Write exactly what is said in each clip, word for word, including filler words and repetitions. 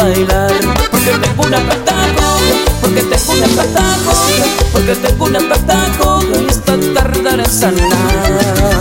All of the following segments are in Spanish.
bailar. Porque tengo una pata coja, porque tengo una pata coja, porque tengo una pata coja y esta tardará en sanar.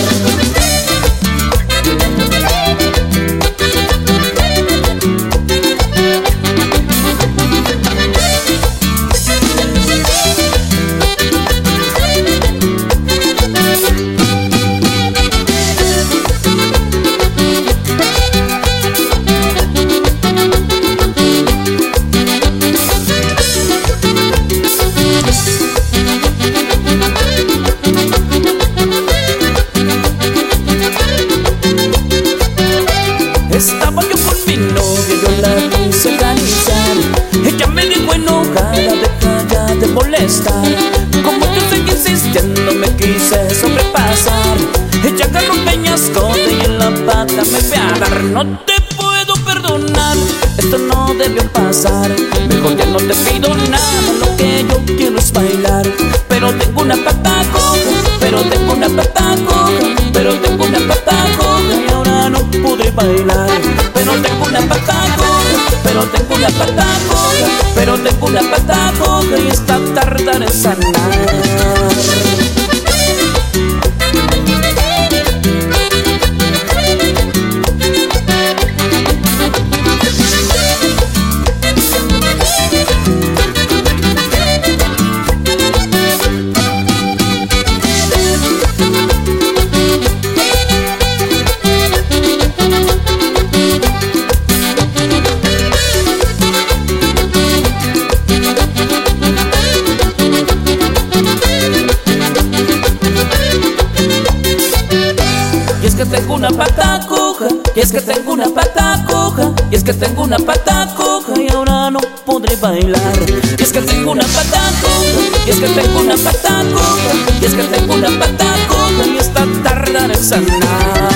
Estaba yo con mi novia, yo la quise acariciar. Ella me dijo enojada, deja ya de molestar. Como yo seguí insistiendo, me quise sobrepasar. Ella agarró un peñascote y en la pata me fue a dar. No te puedo perdonar, esto no debió pasar. Mejor ya no te pido nada, lo que yo quiero es bailar. Pero tengo una pata coja, pero tengo una pata coja, pero tengo una pata coja y ahora no podré bailar. Pero tengo una pata coja, pero tengo una pata coja, pero tengo una pata coja y esta tardará en sanar. Y es que tengo una pata coja, y es que tengo una pata coja, y es que tengo una pata coja y ahora no podré bailar. Y es que tengo una pata coja, y es que tengo una pata coja, y es que tengo una pata coja y esta tardará en sanar.